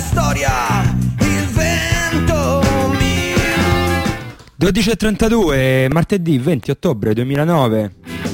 storia, il vento mio. 12:32, martedì 20 ottobre 2009.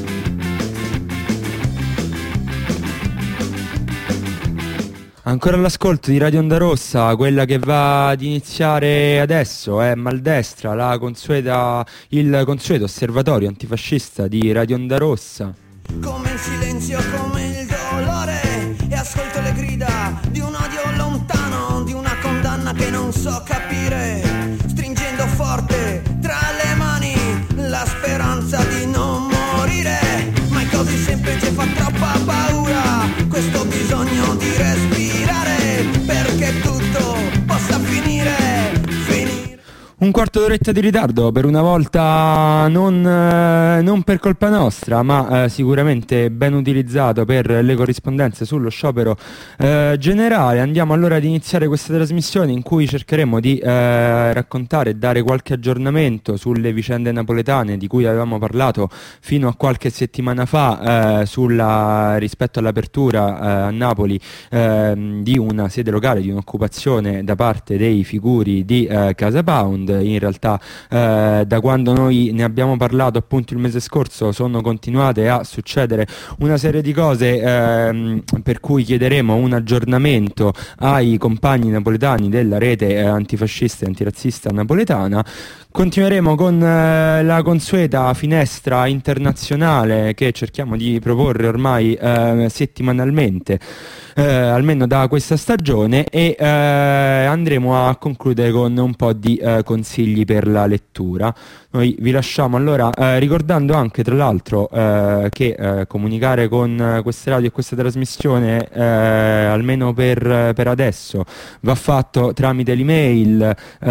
Ancora all'ascolto di Radio Onda Rossa, quella che va ad iniziare adesso è Maldestra, il consueto osservatorio antifascista di Radio Onda Rossa. Come il silenzio, come il dolore, e ascolto le grida di un odio lontano, di una condanna che non so capire, stringendo forte tra le mani la speranza di non morire, ma è così semplice, fa troppa paura questo bisogno di respirare, perché tutto possa finire. Un quarto d'oretta di ritardo, per una volta non per colpa nostra, ma sicuramente ben utilizzato per le corrispondenze sullo sciopero generale. Andiamo allora ad iniziare questa trasmissione in cui cercheremo di raccontare e dare qualche aggiornamento sulle vicende napoletane di cui avevamo parlato fino a qualche settimana fa rispetto all'apertura a Napoli di una sede locale, di un'occupazione da parte dei figuri di Casa Pound. In realtà da quando noi ne abbiamo parlato appunto il mese scorso sono continuate a succedere una serie di cose per cui chiederemo un aggiornamento ai compagni napoletani della rete antifascista e antirazzista napoletana. Continueremo con la consueta finestra internazionale che cerchiamo di proporre ormai settimanalmente, almeno da questa stagione, e andremo a concludere con un po' di consigli per la lettura. Noi vi lasciamo allora ricordando anche tra l'altro che comunicare con queste radio e questa trasmissione almeno per adesso va fatto tramite l'email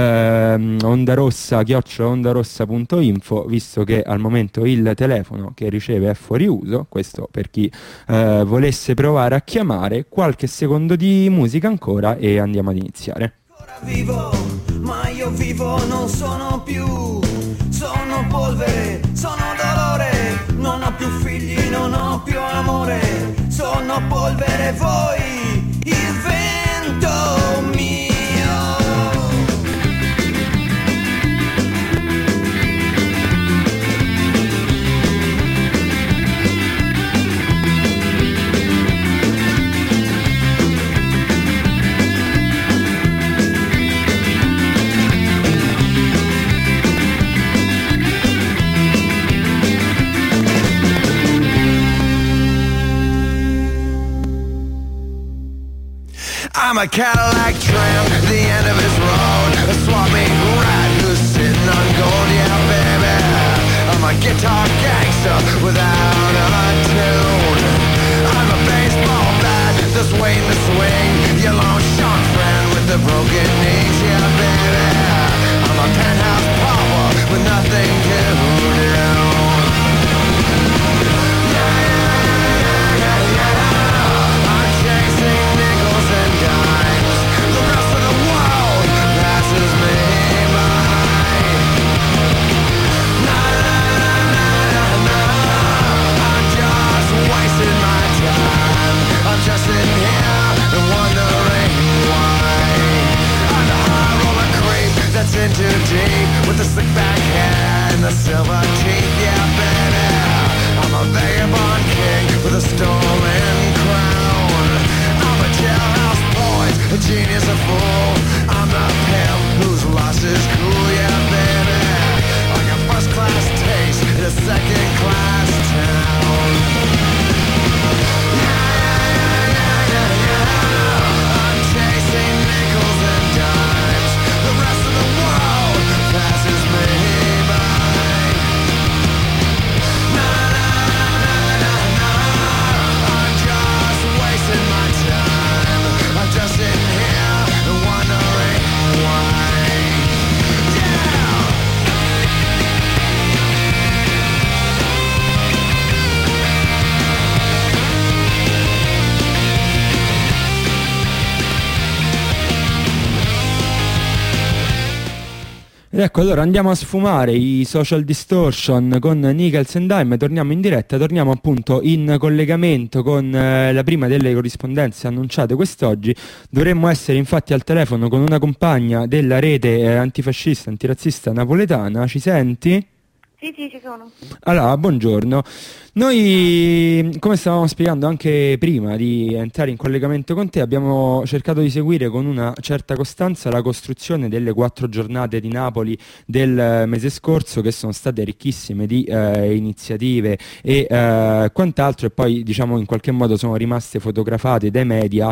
ondarossa@ondarossa.info, visto che al momento il telefono che riceve è fuori uso. Questo per chi volesse provare a chiamare. Qualche secondo di musica ancora e andiamo ad iniziare. Ancora vivo, ma io vivo non sono più, sono polvere, sono dolore, non ho più figli, non ho più amore, sono polvere, voi, il vento mio. I'm a Cadillac tramp, the end of his road, a swap meet rat who's sitting on gold, yeah baby. I'm a guitar gangster without a tune. I'm a baseball bat that's waiting to swing, your lone shot friend with the broken knees, yeah baby. I'm a penthouse pauper with nothing to do. Just sitting here and wondering why. I'm the high roller creep that's in too deep, with the slick back hair and the silver teeth, yeah baby. I'm a vagabond king with a stolen crown. I'm a jailhouse poet, a genius, a fool. I'm the pimp whose loss is cool, yeah baby. I got first class taste in a second class town. Nickels and dimes, the rest of the world Ed ecco, allora andiamo a sfumare i social distortion con Nichols and Dime, torniamo in diretta, torniamo appunto in collegamento con la prima delle corrispondenze annunciate quest'oggi. Dovremmo essere infatti al telefono con una compagna della rete antifascista, antirazzista napoletana. Ci senti? Sì, ci sono. Allora, buongiorno. Noi, come stavamo spiegando anche prima di entrare in collegamento con te, abbiamo cercato di seguire con una certa costanza la costruzione delle 4 giornate di Napoli del mese scorso, che sono state ricchissime di iniziative e quant'altro, e poi diciamo in qualche modo sono rimaste fotografate dai media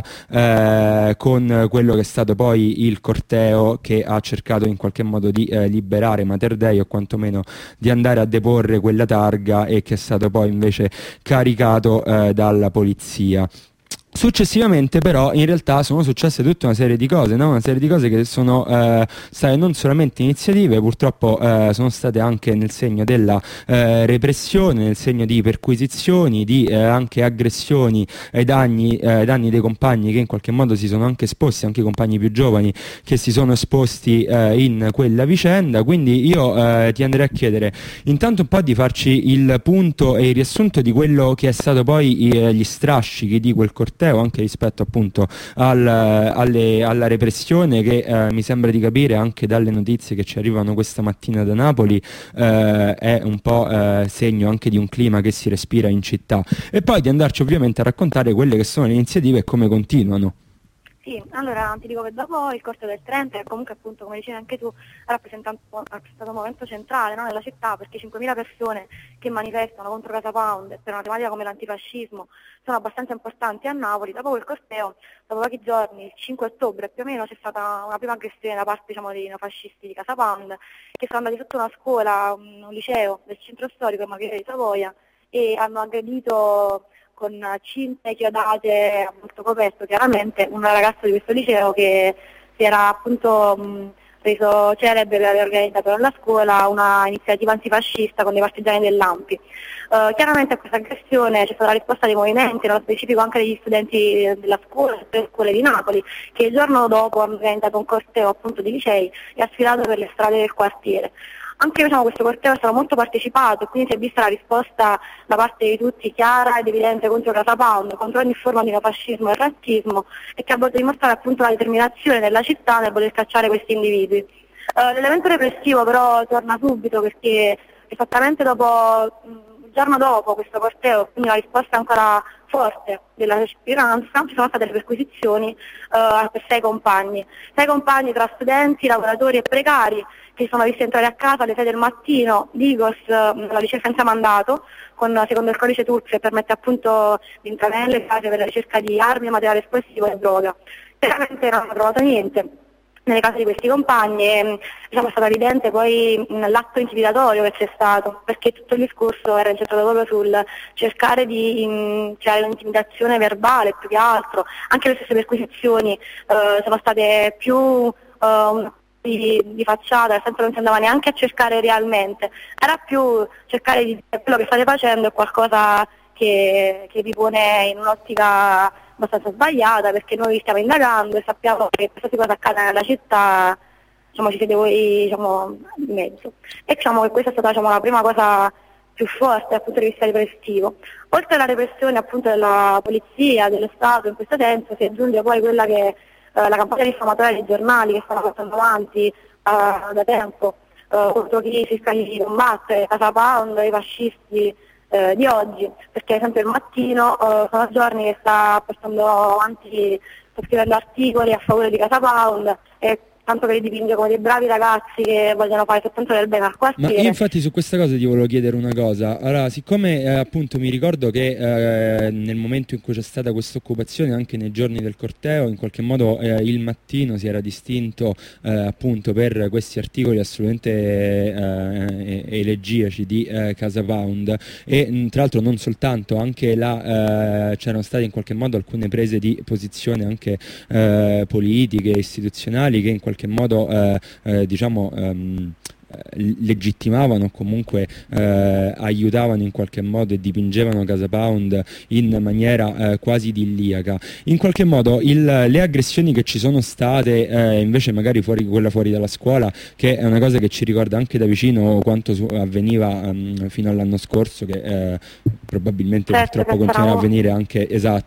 con quello che è stato poi il corteo che ha cercato in qualche modo di liberare Mater Dei, o quantomeno di andare a deporre quella targa, e che è stato poi invece caricato dalla polizia. Successivamente però in realtà sono successe tutta una serie di cose, no? Una serie di cose che sono state non solamente iniziative, purtroppo sono state anche nel segno della repressione, nel segno di perquisizioni, di anche aggressioni ai danni dei compagni che in qualche modo si sono anche esposti, anche i compagni più giovani che si sono esposti in quella vicenda. Quindi io ti andrei a chiedere intanto un po' di farci il punto e il riassunto di quello che è stato poi gli strascichi di quel corteo, anche rispetto appunto alla repressione che mi sembra di capire anche dalle notizie che ci arrivano questa mattina da Napoli è un po' segno anche di un clima che si respira in città, e poi di andarci ovviamente a raccontare quelle che sono le iniziative e come continuano. Sì, allora ti dico che dopo il corso del 30, che comunque appunto come dicevi anche tu ha rappresentato un momento centrale, no, nella città, perché 5.000 persone che manifestano contro Casa Pound per una tematica come l'antifascismo sono abbastanza importanti a Napoli. Dopo quel corteo, dopo pochi giorni, il 5 ottobre più o meno, c'è stata una prima aggressione da parte, diciamo, dei neofascisti di Casa Pound, che sono andati sotto una scuola, un liceo del centro storico, Margherita di Savoia, e hanno aggredito con cinte chiodate a volto coperto chiaramente un ragazzo di questo liceo che si era appunto reso celebre per aver organizzato nella scuola una iniziativa antifascista con dei partigiani dell'Ampi. Chiaramente a questa aggressione c'è stata la risposta dei movimenti, nello specifico anche degli studenti della scuola, delle scuole di Napoli, che il giorno dopo hanno organizzato un corteo appunto di licei e ha sfilato per le strade del quartiere. Anche questo corteo è stato molto partecipato, quindi si è vista la risposta da parte di tutti chiara ed evidente contro Casa Pound, contro ogni forma di neofascismo e razzismo, e che ha voluto dimostrare appunto la determinazione della città nel voler cacciare questi individui. L'elemento repressivo però torna subito, perché esattamente il giorno dopo questo corteo, quindi la risposta ancora forte della cittadinanza, ci sono state le perquisizioni per 6 compagni tra studenti, lavoratori e precari, che sono visti entrare a casa alle 6 del mattino, Digos, la licenza senza mandato, secondo il codice Turk, che permette appunto di entrare nelle case per la ricerca di armi, materiale esplosivo e droga. Chiaramente non hanno trovato niente nelle case di questi compagni, e è stato evidente poi l'atto intimidatorio che c'è stato, perché tutto il discorso era incentrato proprio sul cercare di creare un'intimidazione verbale più che altro. Anche le stesse perquisizioni sono state più di facciata, nel senso che non si andava neanche a cercare realmente, era più cercare di dire quello che state facendo è qualcosa che vi pone in un'ottica abbastanza sbagliata, perché noi stiamo indagando e sappiamo che qualsiasi cosa accade nella città, ci siete voi di mezzo. E che questa è stata la prima cosa più forte dal punto di vista repressivo. Oltre alla repressione appunto della polizia, dello Stato, in questo senso si aggiunge poi quella che la campagna diffamatoria dei giornali che stanno portando avanti da tempo contro chi si scaglia di combattere, Casa Pound, i fascisti di oggi, perché ad esempio il Mattino sono giorni che sta scrivendo articoli a favore di Casa Pound, e tanto che li dipinge come dei bravi ragazzi che vogliono fare soltanto del bene al quartiere. Ma io infatti su questa cosa ti volevo chiedere una cosa. Allora, siccome appunto mi ricordo che nel momento in cui c'è stata questa occupazione, anche nei giorni del corteo, in qualche modo il Mattino si era distinto appunto per questi articoli assolutamente elegiaci di Casa Pound, e tra l'altro non soltanto, anche là c'erano state in qualche modo alcune prese di posizione anche politiche, istituzionali, che in qualche modo legittimavano o comunque aiutavano in qualche modo e dipingevano Casa Pound in maniera quasi idilliaca. In qualche modo le aggressioni che ci sono state invece magari quella fuori dalla scuola, che è una cosa che ci ricorda anche da vicino quanto avveniva fino all'anno scorso, che probabilmente purtroppo continua a avvenire anche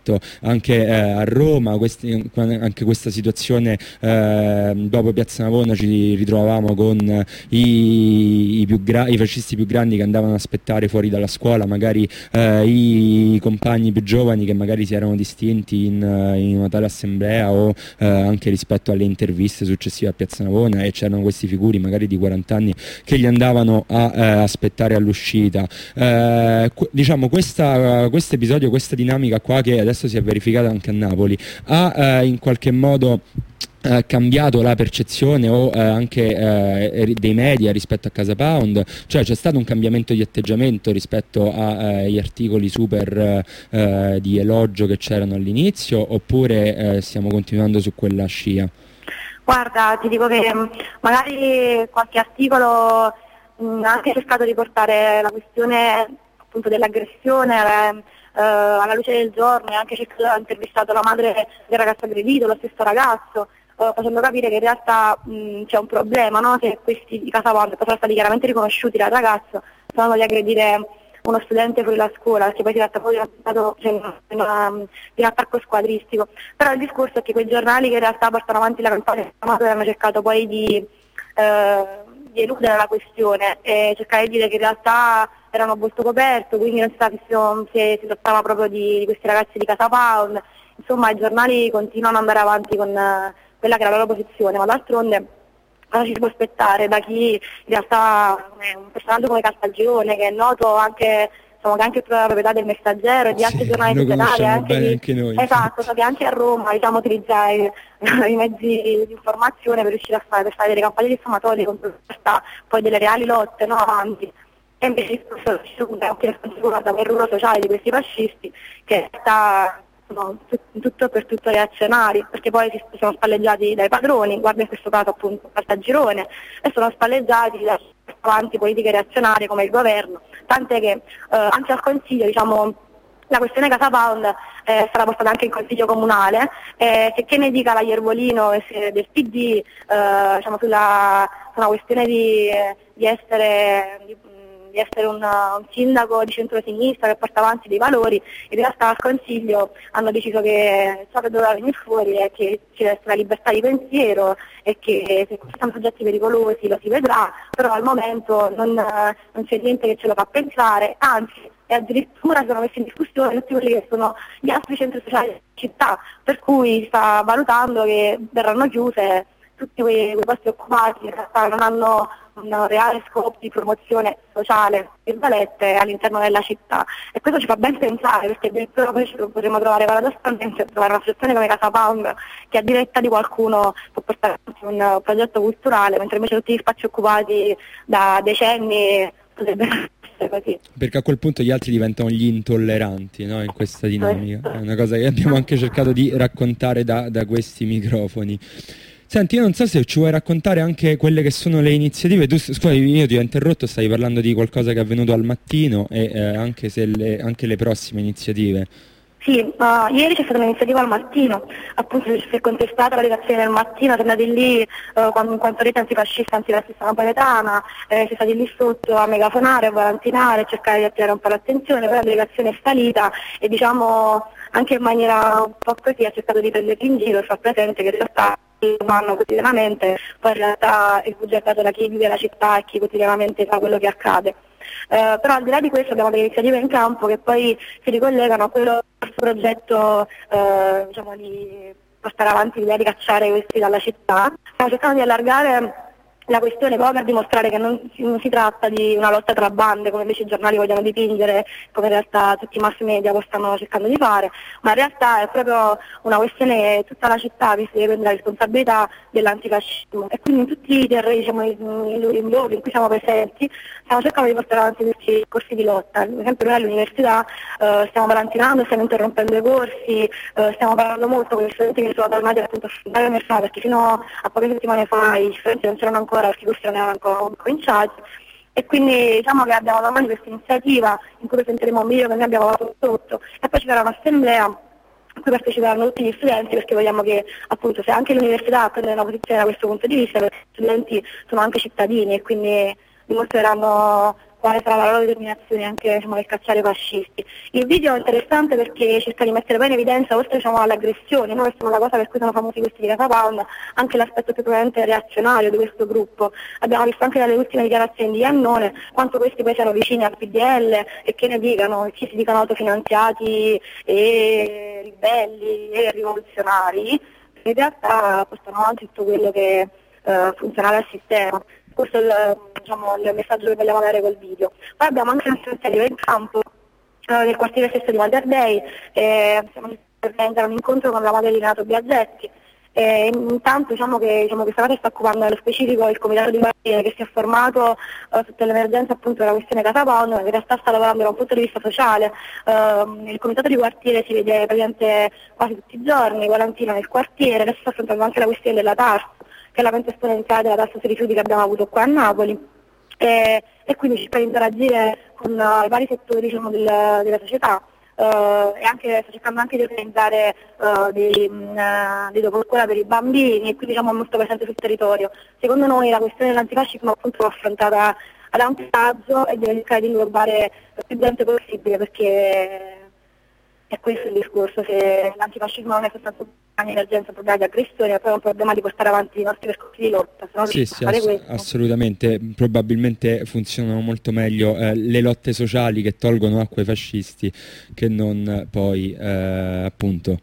a Roma, anche questa situazione. Dopo Piazza Navona ci ritrovavamo con i fascisti più grandi che andavano ad aspettare fuori dalla scuola, magari i compagni più giovani che magari si erano distinti in una tale assemblea, o anche rispetto alle interviste successive a Piazza Navona, e c'erano questi figuri magari di 40 anni che li andavano a aspettare all'uscita. Diciamo questo episodio, questa dinamica qua che adesso si è verificata anche a Napoli, ha in qualche modo cambiato la percezione o anche dei media rispetto a Casa Pound? Cioè c'è stato un cambiamento di atteggiamento rispetto agli articoli super di elogio che c'erano all'inizio, oppure stiamo continuando su quella scia? Guarda, ti dico che magari qualche articolo ha anche cercato di portare la questione appunto dell'aggressione alla luce del giorno, e anche intervistato la madre del ragazzo aggredito, lo stesso ragazzo, facendo capire che in realtà c'è un problema, no? Che questi di Casa Pound sono stati chiaramente riconosciuti dal ragazzo, sono andati di aggredire uno studente fuori dalla scuola, perché poi si tratta poi di un attacco squadristico. Però il discorso è che quei giornali che in realtà portano avanti la campagna hanno cercato poi di eludere la questione e cercare di dire che in realtà erano molto coperto, quindi non si trattava proprio di questi ragazzi di Casa Pound. Insomma, i giornali continuano ad andare avanti con quella che è la loro posizione, ma d'altronde cosa ci si può aspettare da chi in realtà è un personaggio come Caltagirone, che è noto anche, insomma, che è anche proprietà del Messaggero e di altri giornali nazionali, anche noi. Esatto, so che anche a Roma utilizzare i mezzi di informazione per riuscire a fare delle campagne diffamatorie contro poi delle reali lotte, no, avanti. E invece il anche riguarda quel ruolo sociale di questi fascisti, che sta tutto per tutto reazionari, perché poi si sono spalleggiati dai padroni, guarda in questo caso appunto Caltagirone, e sono spalleggiati da avanti politiche reazionarie come il governo, tant'è che anche al Consiglio, diciamo, la questione Casa Pound sarà portata anche in Consiglio Comunale, che ne dica la Iervolino del PD, diciamo, sulla questione di essere un sindaco di centrosinistra che porta avanti dei valori. In realtà al Consiglio hanno deciso che ciò che doveva venire fuori è che ci deve essere la libertà di pensiero e che se ci sono progetti pericolosi lo si vedrà, però al momento non c'è niente che ce lo fa pensare, anzi, e addirittura si sono messi in discussione tutti quelli che sono gli altri centri sociali della città, per cui si sta valutando che verranno chiuse tutti quei posti occupati, in realtà non hanno un reale scopo di promozione sociale, virgolette, all'interno della città, e questo ci fa ben pensare, perché addirittura poi ci potremmo trovare paradossalmente una situazione come Casa Pound, che a diretta di qualcuno può portare avanti un progetto culturale, mentre invece tutti gli spazi occupati da decenni potrebbero essere così. Perché a quel punto gli altri diventano gli intolleranti, no? In questa dinamica. È una cosa che abbiamo anche cercato di raccontare da questi microfoni. Senti, io non so se ci vuoi raccontare anche quelle che sono le iniziative. Tu, scusa, io ti ho interrotto, stavi parlando di qualcosa che è avvenuto al mattino e anche le prossime iniziative. Sì, ieri c'è stata un'iniziativa al mattino, appunto si è contestata la redazione del mattino, siamo andati lì in quanto rete antifascista, antirazzista napoletana, si è stati lì sotto a megafonare, a volantinare, a cercare di attirare un po' l'attenzione, poi la delegazione è salita e diciamo anche in maniera un po' così ha cercato di prenderli in giro e far presente che in realtà lo fanno quotidianamente, poi in realtà è bugiardato da chi vive la città e chi quotidianamente fa quello che accade. Però al di là di questo abbiamo delle iniziative in campo che poi si ricollegano a quello progetto diciamo di portare avanti l'idea di cacciare questi dalla città. Stiamo cercando di allargare la questione proprio per dimostrare che non si tratta di una lotta tra bande come invece i giornali vogliono dipingere, come in realtà tutti i mass media stanno cercando di fare, ma in realtà è proprio una questione che tutta la città si deve prendere la responsabilità dell'antifascismo, e quindi in tutti i terreni, diciamo, in luoghi in cui siamo presenti stiamo cercando di portare avanti questi corsi di lotta. Ad esempio noi all'università stiamo karantinando, stiamo interrompendo i corsi, stiamo parlando molto con gli studenti che sono tornati appunto a studiare l'università, perché fino a poche settimane fa gli studenti non c'erano ancora, perché i corsi non erano ancora cominciati. E quindi diciamo che abbiamo davanti questa iniziativa in cui presenteremo un video che noi abbiamo prodotto e poi ci sarà un'assemblea a cui parteciperanno tutti gli studenti, perché vogliamo che appunto se anche l'università prende una posizione da questo punto di vista, perché gli studenti sono anche cittadini e quindi dimostreranno quale sarà la loro determinazione anche diciamo, nel cacciare i fascisti. Il video è interessante perché cerca di mettere bene in evidenza, oltre diciamo, alle aggressioni, no? Questa è una cosa per cui sono famosi questi di Casa Pound, anche l'aspetto più probabilmente reazionario di questo gruppo. Abbiamo visto anche dalle ultime dichiarazioni di Iannone quanto questi poi siano vicini al PDL e che ne dicano, che si dicano autofinanziati e ribelli e rivoluzionari, in realtà portano avanti tutto quello che funzionale al sistema. Questo è il messaggio che vogliamo dare col video. Poi abbiamo anche un'iniziativa in campo nel quartiere stesso di Valderdei, stiamo organizzando un incontro con la madre di Renato Biaggetti. Intanto diciamo che questa cosa sta occupando nello specifico il comitato di quartiere che si è formato sotto l'emergenza appunto della questione Casa Pound, ma in realtà sta lavorando da un punto di vista sociale. Il comitato di quartiere si vede praticamente quasi tutti i giorni, Valentino nel quartiere, adesso sta affrontando anche la questione della TARS, che è l'aumento esponenziale della tassa sui rifiuti che abbiamo avuto qua a Napoli, e quindi cerca di interagire con i vari settori diciamo, della società e anche, sta cercando anche di organizzare dei doposcuola per i bambini e quindi diciamo, è molto presente sul territorio. Secondo noi la questione dell'antifascismo appunto va affrontata ad ampio raggio e deve cercare di inglobare più gente possibile, perché è questo il discorso, se l'antifascismo non è soltanto un'emergenza, un problema di aggressione, ma poi è un problema di portare avanti i nostri percorsi di lotta. Se non sì, assolutamente, probabilmente funzionano molto meglio le lotte sociali che tolgono acqua ai fascisti che non poi appunto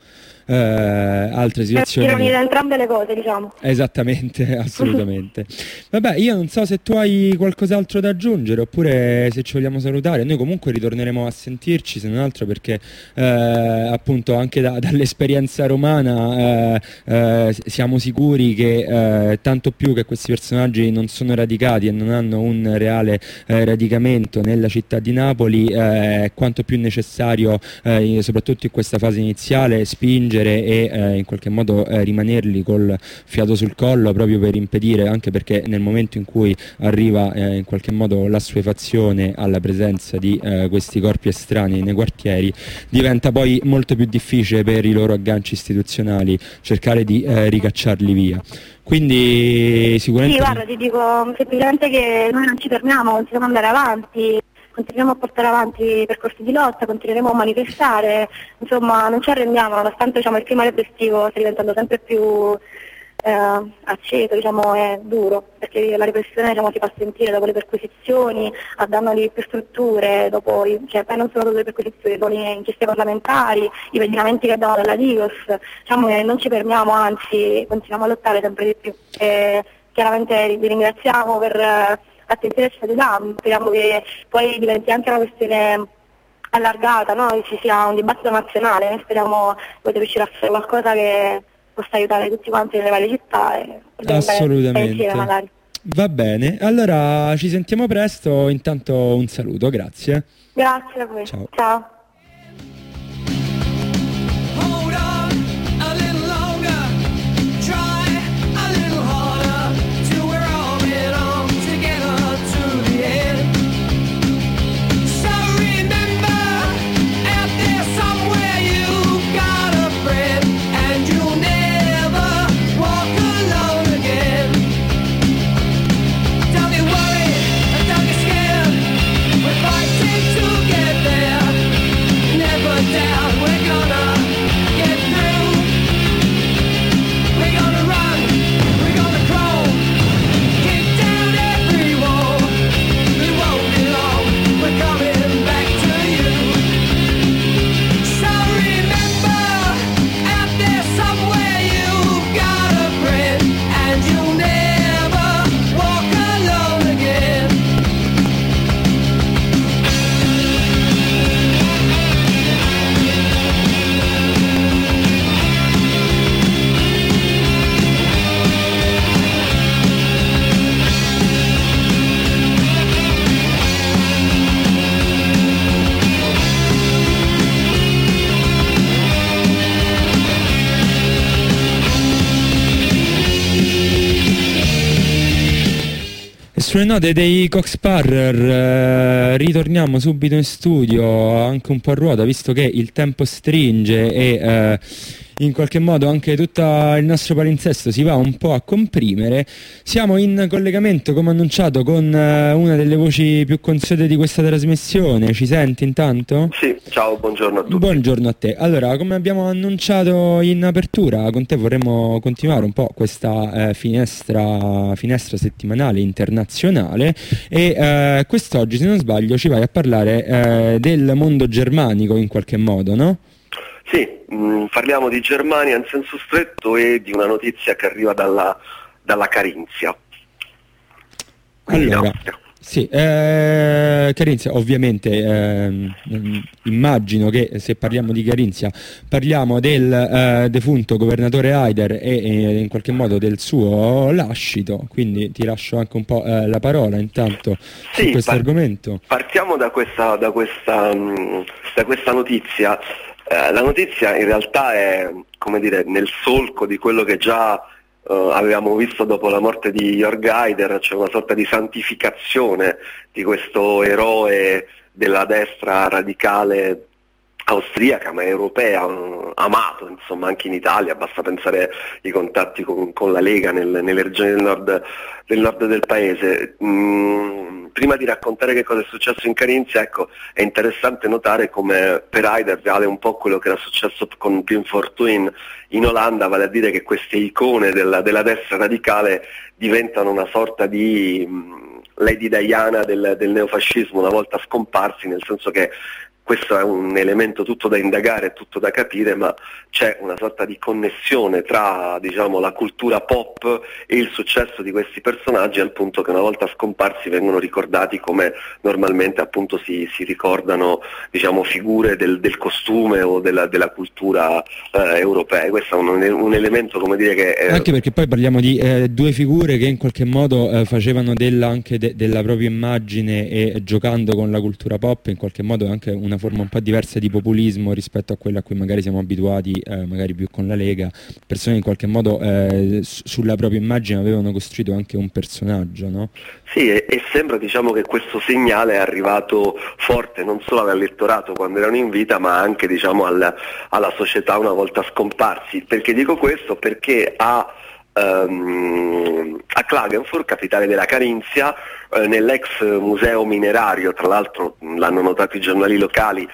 altre situazioni. Per unire entrambe le cose, diciamo. Esattamente, assolutamente. Vabbè, io non so se tu hai qualcos'altro da aggiungere oppure se ci vogliamo salutare. Noi comunque ritorneremo a sentirci, se non altro perché appunto anche dall'esperienza romana siamo sicuri che tanto più che questi personaggi non sono radicati e non hanno un reale radicamento nella città di Napoli, quanto più necessario soprattutto in questa fase iniziale spingere e in qualche modo rimanerli col fiato sul collo, proprio per impedire, anche perché nel momento in cui arriva in qualche modo l'assuefazione alla presenza di questi corpi estranei nei quartieri, diventa poi molto più difficile per i loro agganci istituzionali cercare di ricacciarli via. Quindi sicuramente... Sì, guarda, ti dico semplicemente che noi non ci fermiamo, continuiamo ad andare avanti, continuiamo a portare avanti i percorsi di lotta, continueremo a manifestare, insomma non ci arrendiamo, nonostante diciamo, il clima repressivo sta diventando sempre più aceto, diciamo, è duro, perché la repressione diciamo, si fa sentire dopo le perquisizioni, a danno di più strutture, dopo poi non solo dopo le perquisizioni, dopo le inchieste parlamentari, i pedinamenti che abbiamo dalla Digos, diciamo che non ci fermiamo, anzi continuiamo a lottare sempre di più. Chiaramente vi ringraziamo per l'attenzione che ci state dando, speriamo che poi diventi anche una questione allargata, no? Ci sia un dibattito nazionale, noi speriamo che potete riuscire a fare qualcosa che possa aiutare tutti quanti nelle varie città e assolutamente magari. Va bene, allora ci sentiamo presto, intanto un saluto, grazie. Grazie a voi. Ciao. Ciao. Fighting to get there. Sulle note dei Coxparrer ritorniamo subito in studio, anche un po' a ruota, visto che il tempo stringe e in qualche modo anche tutto il nostro palinsesto si va un po' a comprimere. Siamo in collegamento, come annunciato, con una delle voci più consuete di questa trasmissione. Ci senti intanto? Sì, ciao, buongiorno a tutti. Buongiorno a te. Allora, come abbiamo annunciato in apertura, con te vorremmo continuare un po' questa finestra settimanale internazionale e quest'oggi, se non sbaglio, ci vai a parlare del mondo germanico in qualche modo, no? Sì, parliamo di Germania in senso stretto e di una notizia che arriva dalla Carinzia. Allora, sì, Carinzia, ovviamente immagino che se parliamo di Carinzia parliamo del defunto governatore Haider e in qualche modo del suo lascito, quindi ti lascio anche un po' la parola intanto su questo argomento. Partiamo da questa notizia. La notizia in realtà è, come dire, nel solco di quello che già avevamo visto dopo la morte di Jörg Haider, cioè una sorta di santificazione di questo eroe della destra radicale austriaca ma europea, amato insomma anche in Italia, basta pensare ai contatti con la Lega nelle regioni del nord del paese. Prima di raccontare che cosa è successo in Carinzia, ecco, è interessante notare come per Haider vale un po' quello che era successo con Pim Fortuyn in Olanda, vale a dire che queste icone della destra radicale diventano una sorta di Lady Diana del neofascismo una volta scomparsi, nel senso che questo è un elemento tutto da indagare, tutto da capire, ma c'è una sorta di connessione tra, diciamo, la cultura pop e il successo di questi personaggi, al punto che una volta scomparsi vengono ricordati come normalmente appunto si ricordano, diciamo, figure del costume o della cultura europea. Questo è un elemento, come dire, che anche perché poi parliamo di due figure che in qualche modo facevano anche della propria immagine e giocando con la cultura pop in qualche modo anche una forma un po' diversa di populismo rispetto a quella a cui magari siamo abituati, magari più con la Lega. Persone in qualche modo sulla propria immagine avevano costruito anche un personaggio, no? Sì, e sembra, diciamo, che questo segnale è arrivato forte non solo all'elettorato quando erano in vita, ma anche, diciamo, alla società una volta scomparsi. Perché dico questo? Perché a Klagenfurt, capitale della Carinzia, nell'ex museo minerario, tra l'altro l'hanno notato i giornali locali,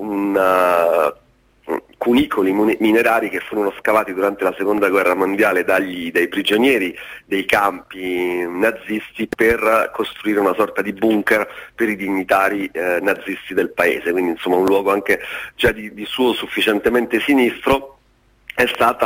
cunicoli minerari che furono scavati durante la seconda guerra mondiale dai prigionieri dei campi nazisti per costruire una sorta di bunker per i dignitari nazisti del paese, quindi insomma un luogo anche già di suo sufficientemente sinistro. È stata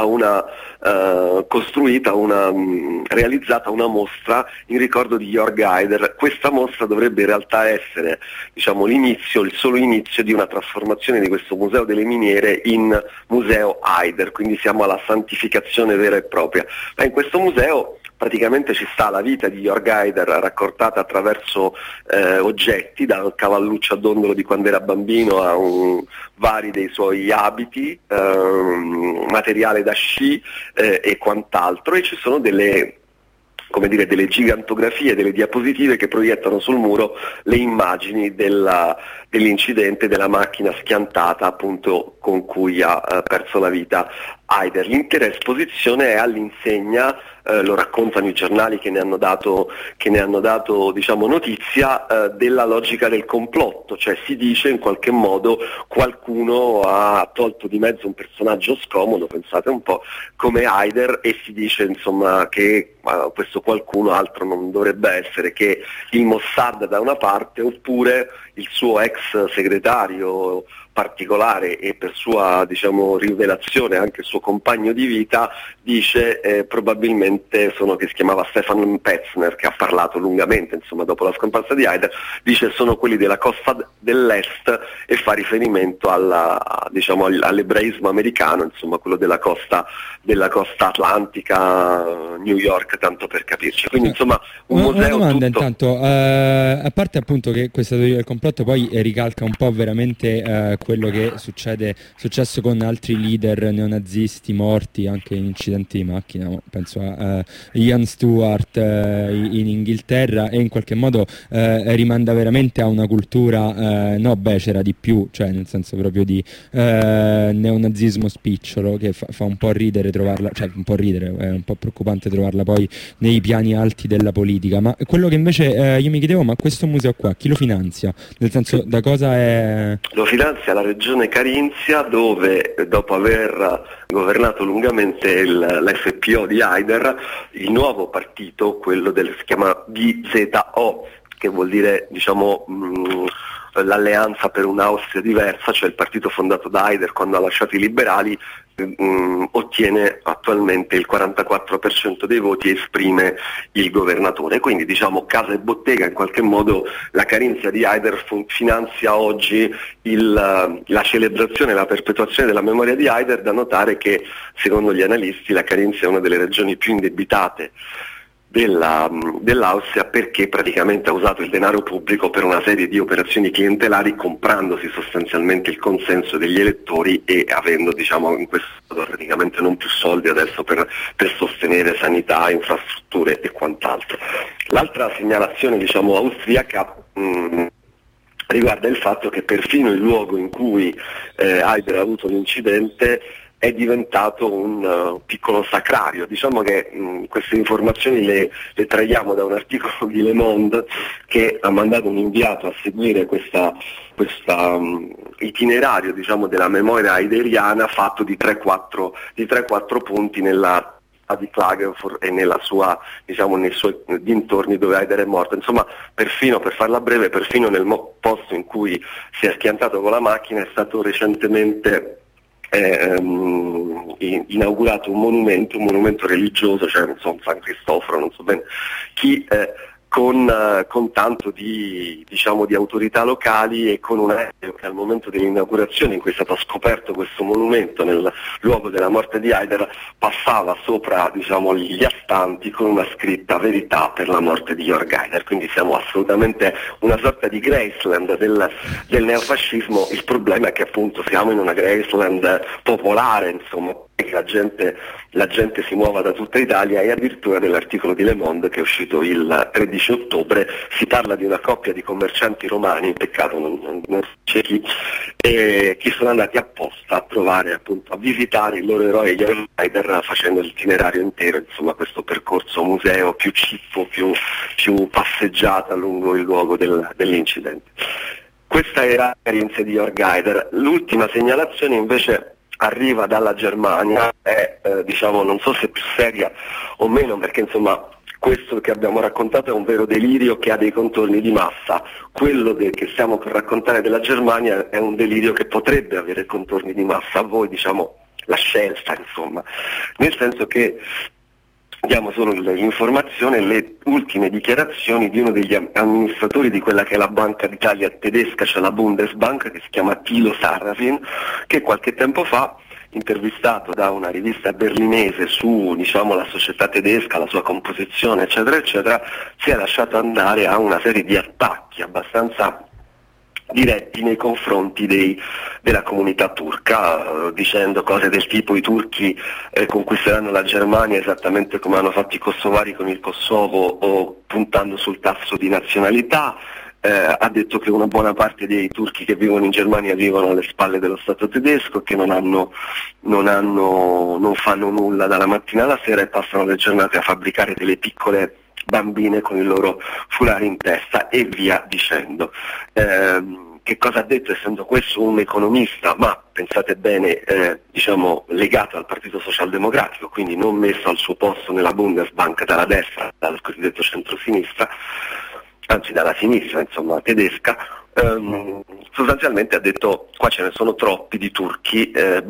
realizzata una mostra in ricordo di Jörg Haider. Questa mostra dovrebbe in realtà essere, diciamo, il solo inizio di una trasformazione di questo museo delle miniere in museo Haider, quindi siamo alla santificazione vera e propria. Ma in questo museo praticamente ci sta la vita di Jörg Haider raccontata attraverso oggetti, dal cavalluccio a dondolo di quando era bambino a vari dei suoi abiti, materiale da sci e quant'altro, e ci sono delle gigantografie, delle diapositive che proiettano sul muro le immagini dell'incidente della macchina schiantata, appunto, con cui ha perso la vita Haider. L'intera esposizione è all'insegna, lo raccontano i giornali che ne hanno dato diciamo, notizia, della logica del complotto, cioè si dice in qualche modo qualcuno ha tolto di mezzo un personaggio scomodo, pensate un po', come Haider, e si dice insomma che questo qualcuno altro non dovrebbe essere che il Mossad da una parte, oppure il suo ex segretario particolare e per sua, diciamo, rivelazione anche il suo compagno di vita, dice probabilmente si chiamava Stefan Petzner, che ha parlato lungamente insomma dopo la scomparsa di Haider, dice sono quelli della costa dell'est e fa riferimento all'ebraismo americano, insomma quello della costa atlantica, New York, York, tanto per capirci. Quindi insomma un una museo domanda tutto... intanto, a parte appunto che questa teoria del complotto poi ricalca un po' veramente quello che successo con altri leader neonazisti morti anche in incidenti di macchina, penso a Ian Stewart in Inghilterra, e in qualche modo rimanda veramente a una cultura no becera di più, cioè nel senso proprio di neonazismo spicciolo, che fa un po' ridere trovarla, cioè un po' ridere, è un po' preoccupante trovarla poi nei piani alti della politica. Ma quello che invece io mi chiedevo, ma questo museo qua chi lo finanzia? Nel senso, da cosa è... Lo finanzia la regione Carinzia, dove dopo aver governato lungamente l'FPO di Haider, il nuovo partito, quello si chiama BZO, che vuol dire l'alleanza per un'Austria diversa, cioè il partito fondato da Haider quando ha lasciato i liberali, ottiene attualmente il 44% dei voti e esprime il governatore. Quindi casa e bottega, in qualche modo la Carinzia di Haider finanzia oggi la celebrazione e la perpetuazione della memoria di Haider. Da notare che secondo gli analisti la Carinzia è una delle regioni più indebitate dell'Austria, perché praticamente ha usato il denaro pubblico per una serie di operazioni clientelari, comprandosi sostanzialmente il consenso degli elettori e avendo in questo modo praticamente non più soldi adesso per sostenere sanità, infrastrutture e quant'altro. L'altra segnalazione austriaca riguarda il fatto che perfino il luogo in cui Haider ha avuto l'incidente è diventato un piccolo sacrario. Diciamo che queste informazioni le traiamo da un articolo di Le Monde, che ha mandato un inviato a seguire questa itinerario della memoria haideriana, fatto di 3-4 punti nella di Klagenfurt e nella sua, nei suoi dintorni dove Haider è morto. Insomma, perfino, per farla breve, perfino nel posto in cui si è schiantato con la macchina è stato recentemente inaugurato un monumento religioso, cioè San Cristoforo, non so bene chi, con tanto di autorità locali, e con un aereo che al momento dell'inaugurazione, in cui è stato scoperto questo monumento nel luogo della morte di Haider, passava sopra gli astanti con una scritta "Verità per la morte di Jörg Haider". Quindi siamo assolutamente una sorta di Graceland del neofascismo. Il problema è che appunto siamo in una Graceland popolare, insomma, che la gente si muova da tutta Italia, e addirittura nell'articolo di Le Monde che è uscito il 13 ottobre si parla di una coppia di commercianti romani, peccato non c'è chi sono andati apposta a provare appunto a visitare il loro eroe Jörg Haider, facendo l'itinerario intero, insomma questo percorso museo più ciffo, più passeggiata lungo il luogo dell'incidente. Questa era la Carinzia di Jörg Haider. L'ultima segnalazione invece arriva dalla Germania, non so se è più seria o meno, perché insomma questo che abbiamo raccontato è un vero delirio che ha dei contorni di massa. Quello che stiamo per raccontare della Germania è un delirio che potrebbe avere contorni di massa. A voi la scelta, insomma, nel senso che diamo solo l'informazione, le ultime dichiarazioni di uno degli amministratori di quella che è la Banca d'Italia tedesca, cioè la Bundesbank, che si chiama Thilo Sarrazin, che qualche tempo fa, intervistato da una rivista berlinese su la società tedesca, la sua composizione, eccetera eccetera, si è lasciato andare a una serie di attacchi abbastanza diretti nei confronti della comunità turca, dicendo cose del tipo: i turchi conquisteranno la Germania esattamente come hanno fatto i kosovari con il Kosovo, o puntando sul tasso di nazionalità. Ha detto che una buona parte dei turchi che vivono in Germania vivono alle spalle dello Stato tedesco, che non fanno nulla dalla mattina alla sera e passano le giornate a fabbricare delle piccole bambine con i loro foulard in testa, e via dicendo. Che cosa ha detto, essendo questo un economista, ma pensate bene, legato al Partito Socialdemocratico, quindi non messo al suo posto nella Bundesbank dalla destra, dal cosiddetto centro-sinistra, anzi dalla sinistra, insomma, tedesca. Sostanzialmente ha detto: qua ce ne sono troppi di turchi,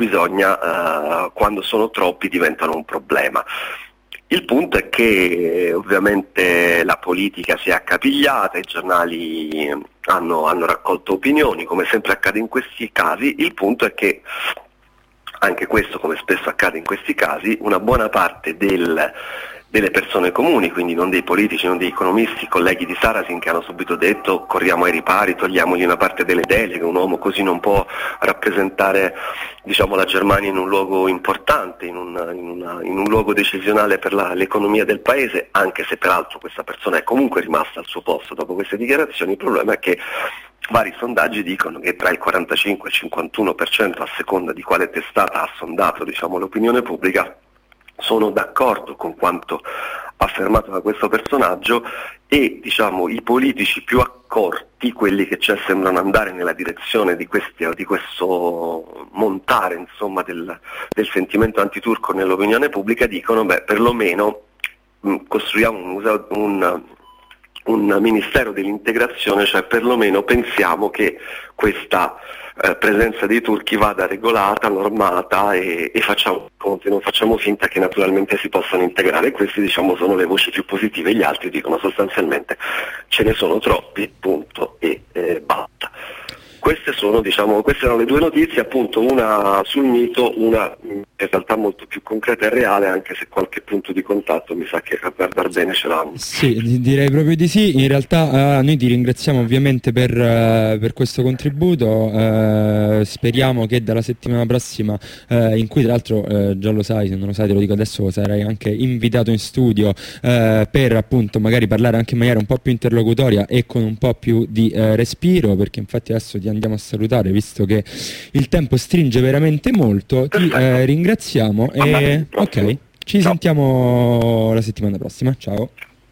quando sono troppi diventano un problema. Il punto è che ovviamente la politica si è accapigliata, i giornali hanno raccolto opinioni, come sempre accade in questi casi. Il punto è che anche questo, come spesso accade in questi casi, una buona parte delle persone comuni, quindi non dei politici, non dei economisti, colleghi di Sarasin che hanno subito detto corriamo ai ripari, togliamogli una parte delle deleghe, un uomo così non può rappresentare, diciamo, la Germania in un luogo importante, in un luogo decisionale per l'economia del paese, anche se peraltro questa persona è comunque rimasta al suo posto dopo queste dichiarazioni. Il problema è che vari sondaggi dicono che tra il 45 e il 51%, a seconda di quale testata ha sondato, diciamo, l'opinione pubblica, sono d'accordo con quanto affermato da questo personaggio, e diciamo i politici più accorti, quelli che sembrano andare nella direzione di questo montare, insomma, del sentimento antiturco nell'opinione pubblica, dicono perlomeno costruiamo un ministero dell'integrazione, cioè perlomeno pensiamo che questa presenza dei turchi vada regolata, normata, e non facciamo finta che naturalmente si possano integrare. Queste, diciamo, sono le voci più positive, gli altri dicono sostanzialmente ce ne sono troppi, punto, e basta. Queste erano le due notizie, appunto, una sul mito, una in realtà molto più concreta e reale, anche se qualche punto di contatto mi sa che per Bardene ce l'hanno. Sì, direi proprio di sì. In realtà noi ti ringraziamo ovviamente per questo contributo, speriamo che dalla settimana prossima, in cui tra l'altro già lo sai, se non lo sai te lo dico adesso, sarai anche invitato in studio per appunto magari parlare anche in maniera un po' più interlocutoria e con un po' più di respiro, perché infatti adesso ti andiamo a salutare visto che il tempo stringe veramente molto. Ti ringraziamo e ok, ci sentiamo la settimana prossima, ciao.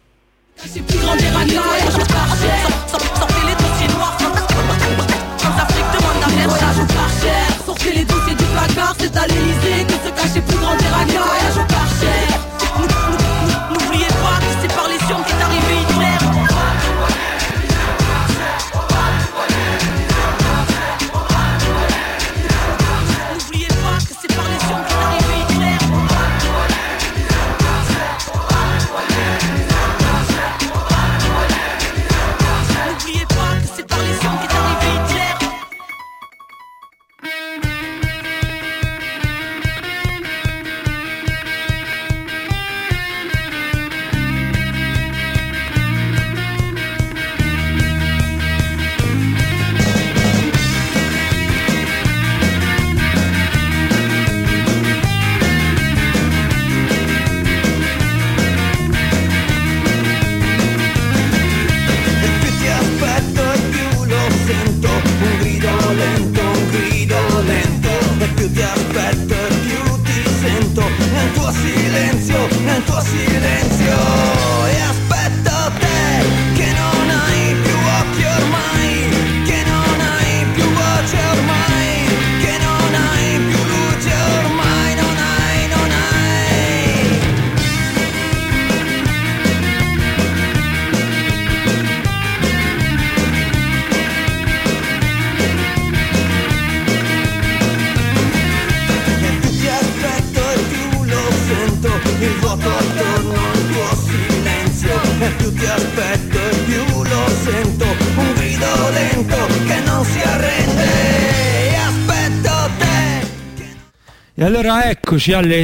E allora eccoci alle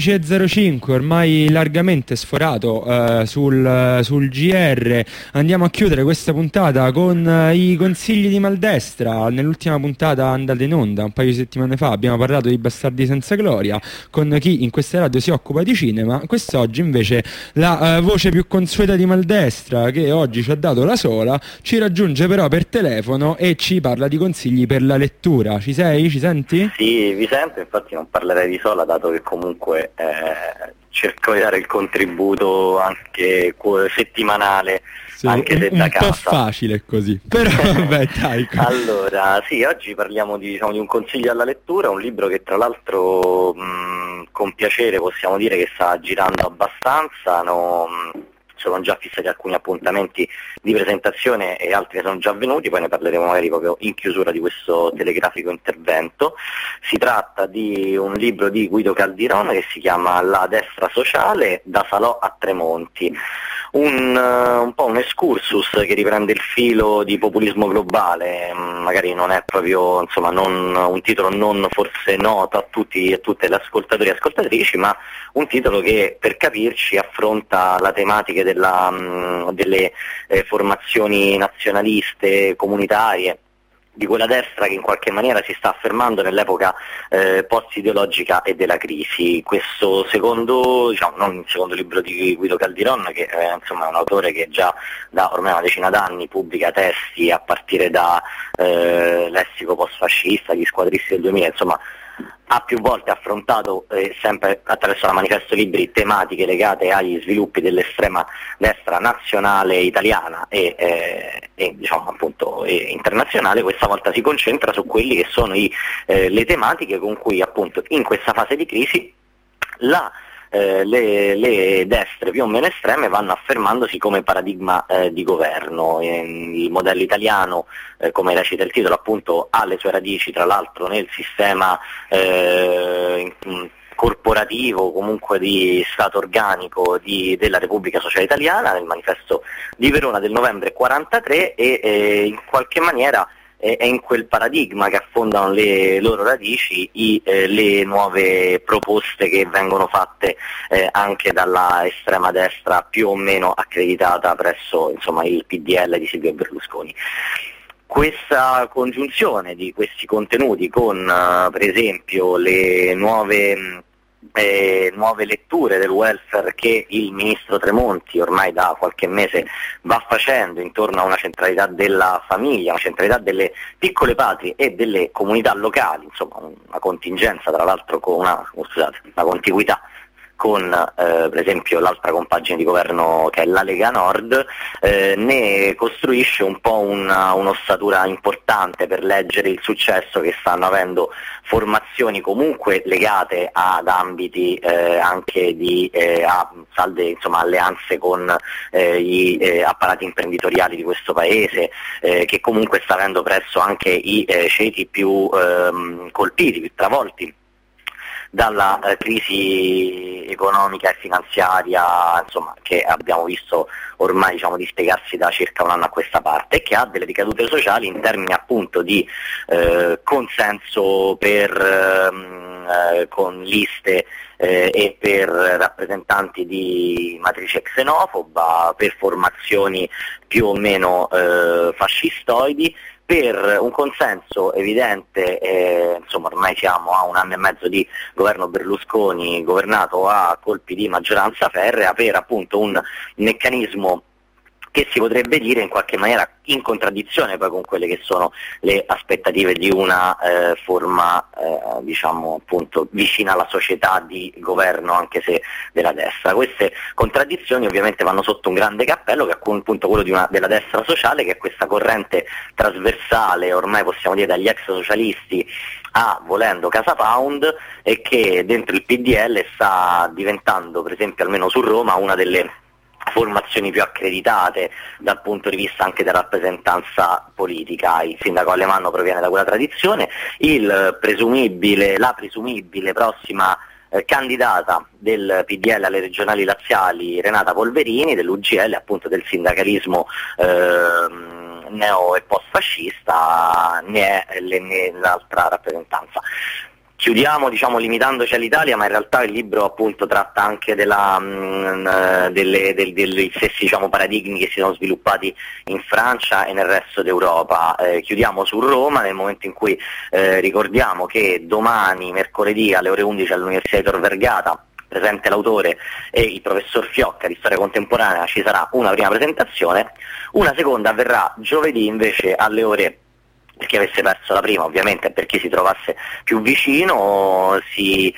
13.05, ormai largamente sforato sul GR. Andiamo a chiudere questa puntata con i consigli di maldestra. Nell'ultima puntata andata in onda un paio di settimane fa abbiamo parlato di Bastardi senza gloria con chi in questa radio si occupa di cinema. Quest'oggi invece la voce più consueta di maldestra, che oggi ci ha dato la sola, ci raggiunge però per telefono e ci parla di consigli per la lettura. Ci sei? Ci senti? Sì, vi sento, infatti non parlerei di sola, dato che comunque cerco di dare il contributo anche settimanale, sì, anche se da casa. Un po' facile così, però vabbè dai. Allora, sì, oggi parliamo di un consiglio alla lettura, un libro che tra l'altro con piacere possiamo dire che sta girando abbastanza, sono già fissati alcuni appuntamenti di presentazione e altri sono già avvenuti, poi ne parleremo magari proprio in chiusura di questo telegrafico intervento. Si tratta di un libro di Guido Caldirone che si chiama La destra sociale, da Salò a Tremonti, un po' un excursus che riprende il filo di populismo globale, magari non è proprio, insomma, non un titolo non forse noto a tutti e tutte le ascoltatori e ascoltatrici, ma un titolo che, per capirci, affronta la tematica delle formazioni nazionaliste comunitarie, di quella destra che in qualche maniera si sta affermando nell'epoca post-ideologica e della crisi. Questo secondo, diciamo, non il secondo libro di Guido Caldiron, che insomma è un autore che già da ormai una decina d'anni pubblica testi a partire da Lessico post-fascista, Gli squadristi del 2000, insomma ha più volte affrontato, sempre attraverso la Manifesto Libri, tematiche legate agli sviluppi dell'estrema destra nazionale italiana e diciamo appunto internazionale. Questa volta si concentra su quelli che sono le tematiche con cui appunto in questa fase di crisi le destre più o meno estreme vanno affermandosi come paradigma di governo. Il modello italiano, come recita il titolo, appunto ha le sue radici tra l'altro nel sistema corporativo, comunque di stato organico della Repubblica Sociale Italiana, nel manifesto di Verona del novembre 43, e in qualche maniera è in quel paradigma che affondano le loro radici le nuove proposte che vengono fatte anche dalla estrema destra più o meno accreditata presso, insomma, il PDL di Silvio Berlusconi. Questa congiunzione di questi contenuti con per esempio le nuove letture del welfare che il ministro Tremonti ormai da qualche mese va facendo intorno a una centralità della famiglia, una centralità delle piccole patrie e delle comunità locali, insomma una contingenza tra l'altro con una contiguità con per esempio l'altra compagine di governo che è la Lega Nord, ne costruisce un po' un'ossatura importante per leggere il successo che stanno avendo formazioni comunque legate ad ambiti anche a salde, insomma, alleanze con gli apparati imprenditoriali di questo paese, che comunque sta avendo presso anche i ceti più colpiti, più travolti dalla crisi economica e finanziaria, insomma, che abbiamo visto ormai, diciamo, dispiegarsi da circa un anno a questa parte, e che ha delle ricadute sociali in termini appunto di consenso con liste e per rappresentanti di matrice xenofoba, per formazioni più o meno fascistoidi, per un consenso evidente, insomma ormai siamo a un anno e mezzo di governo Berlusconi, governato a colpi di maggioranza ferrea, per appunto un meccanismo che si potrebbe dire in qualche maniera in contraddizione poi con quelle che sono le aspettative di una forma diciamo appunto vicina alla società di governo, anche se della destra. Queste contraddizioni ovviamente vanno sotto un grande cappello, che è appunto quello della destra sociale, che è questa corrente trasversale, ormai possiamo dire dagli ex socialisti a, volendo, Casa Pound, e che dentro il PDL sta diventando, per esempio almeno su Roma, una delle formazioni più accreditate dal punto di vista anche della rappresentanza politica. Il sindaco Alemanno proviene da quella tradizione, la presumibile prossima candidata del PDL alle regionali laziali, Renata Polverini, dell'UGL, appunto del sindacalismo neo e post-fascista, ne è l'altra rappresentanza. Chiudiamo, diciamo, limitandoci all'Italia, ma in realtà il libro appunto tratta anche degli stessi, diciamo, paradigmi che si sono sviluppati in Francia e nel resto d'Europa. Chiudiamo su Roma nel momento in cui ricordiamo che domani, mercoledì, alle ore 11 all'Università di Tor Vergata, presente l'autore e il professor Fiocca di storia contemporanea, ci sarà una prima presentazione, una seconda avverrà giovedì invece alle ore, per chi avesse perso la prima ovviamente, per chi si trovasse più vicino, si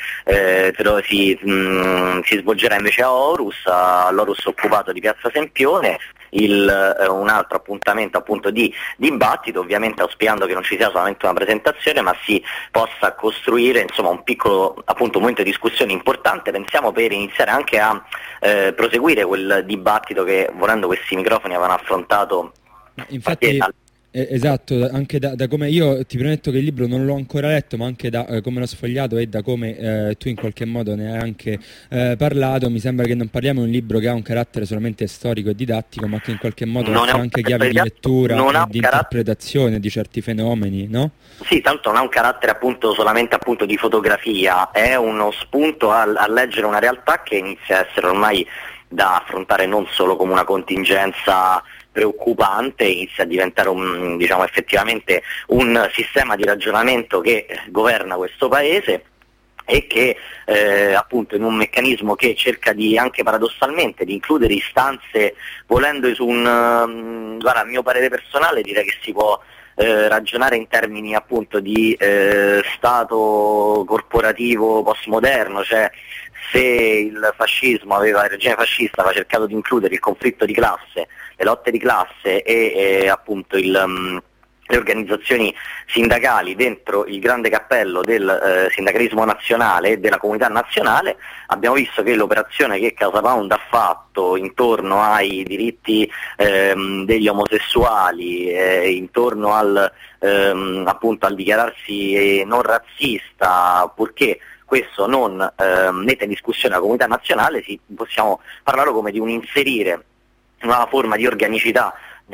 svolgerà invece a Horus, all'Horus occupato di Piazza Sempione, un altro appuntamento appunto di dibattito, ovviamente auspicando che non ci sia solamente una presentazione, ma si possa costruire, insomma, un piccolo appunto momento di discussione importante, pensiamo, per iniziare anche a proseguire quel dibattito che, volendo, questi microfoni avevano affrontato. Infatti Esatto, anche da come io ti premetto che il libro non l'ho ancora letto, ma anche da come l'ho sfogliato e da come tu in qualche modo ne hai anche parlato, mi sembra che non parliamo di un libro che ha un carattere solamente storico e didattico, ma che in qualche modo offre anche chiavi di lettura e di interpretazione di certi fenomeni, no? Sì, tanto non ha un carattere appunto solamente appunto di fotografia, è uno spunto a leggere una realtà che inizia a essere ormai da affrontare non solo come una contingenza preoccupante, inizia a diventare effettivamente un sistema di ragionamento che governa questo paese e che appunto in un meccanismo che cerca di anche paradossalmente di includere istanze volendo su guarda, a mio parere personale direi che si può ragionare in termini appunto di stato corporativo postmoderno, cioè se il fascismo il regime fascista aveva cercato di includere il conflitto di classe, le lotte di classe e appunto le organizzazioni sindacali dentro il grande cappello del sindacalismo nazionale e della comunità nazionale, abbiamo visto che l'operazione che Casa Pound ha fatto intorno ai diritti degli omosessuali, intorno appunto al dichiararsi non razzista, purché questo non mette in discussione la comunità nazionale, possiamo parlarlo come di un inserire una forma di organicità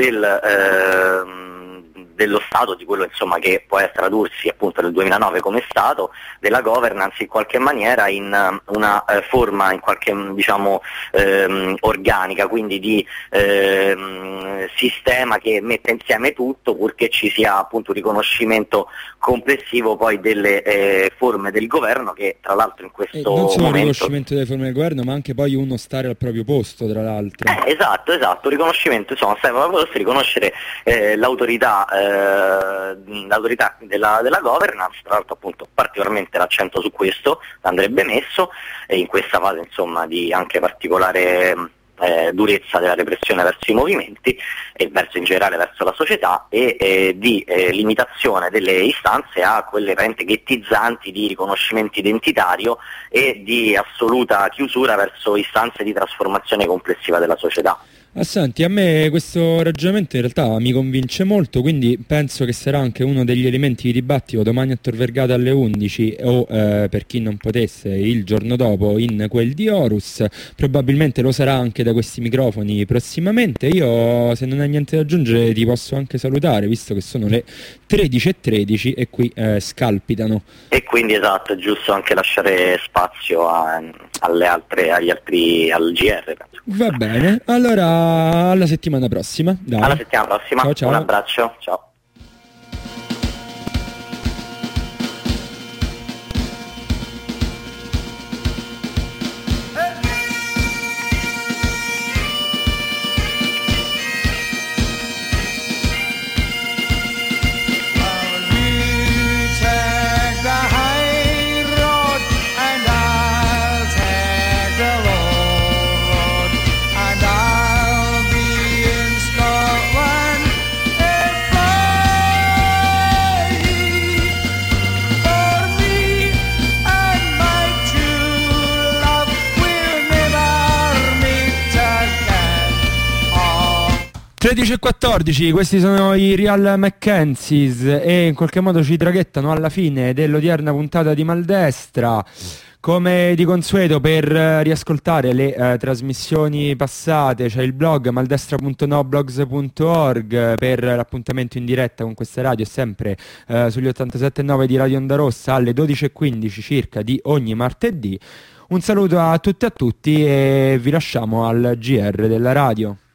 dello Stato, di quello insomma che può tradursi appunto nel 2009 come Stato, della governance in qualche maniera in una forma in qualche organica, quindi di sistema che mette insieme tutto, purché ci sia appunto un riconoscimento complessivo poi delle forme del governo, che tra l'altro in questo non solo momento... il riconoscimento delle forme del governo, ma anche poi uno stare al proprio posto, tra l'altro. Esatto, riconoscimento, insomma, stare al proprio posto, riconoscere l'autorità della governance, tra l'altro appunto particolarmente l'accento su questo andrebbe messo, e in questa fase insomma di anche particolare durezza della repressione verso i movimenti e verso in generale verso la società, e di limitazione delle istanze a quelle veramente ghettizzanti di riconoscimento identitario e di assoluta chiusura verso istanze di trasformazione complessiva della società. Senti, a me questo ragionamento in realtà mi convince molto, quindi penso che sarà anche uno degli elementi di dibattito domani a Tor Vergata alle 11 o per chi non potesse il giorno dopo in quel di Horus. Probabilmente lo sarà anche da questi microfoni prossimamente. Io, se non hai niente da aggiungere, ti posso anche salutare, visto che sono le 13:13 e qui scalpitano. E quindi esatto, è giusto anche lasciare spazio al GR, penso. Va bene, allora alla settimana prossima. Dai. Alla settimana prossima, ciao, ciao. Un abbraccio, ciao. e 14, questi sono i Real Mackenzies e in qualche modo ci traghettano alla fine dell'odierna puntata di Maldestra. Come di consueto, per riascoltare le trasmissioni passate c'è il blog maldestra.noblogs.org. Per l'appuntamento in diretta con questa radio è sempre sugli 87.9 di Radio Onda Rossa alle 12:15 circa di ogni martedì. Un saluto a tutte e a tutti e vi lasciamo al GR della radio.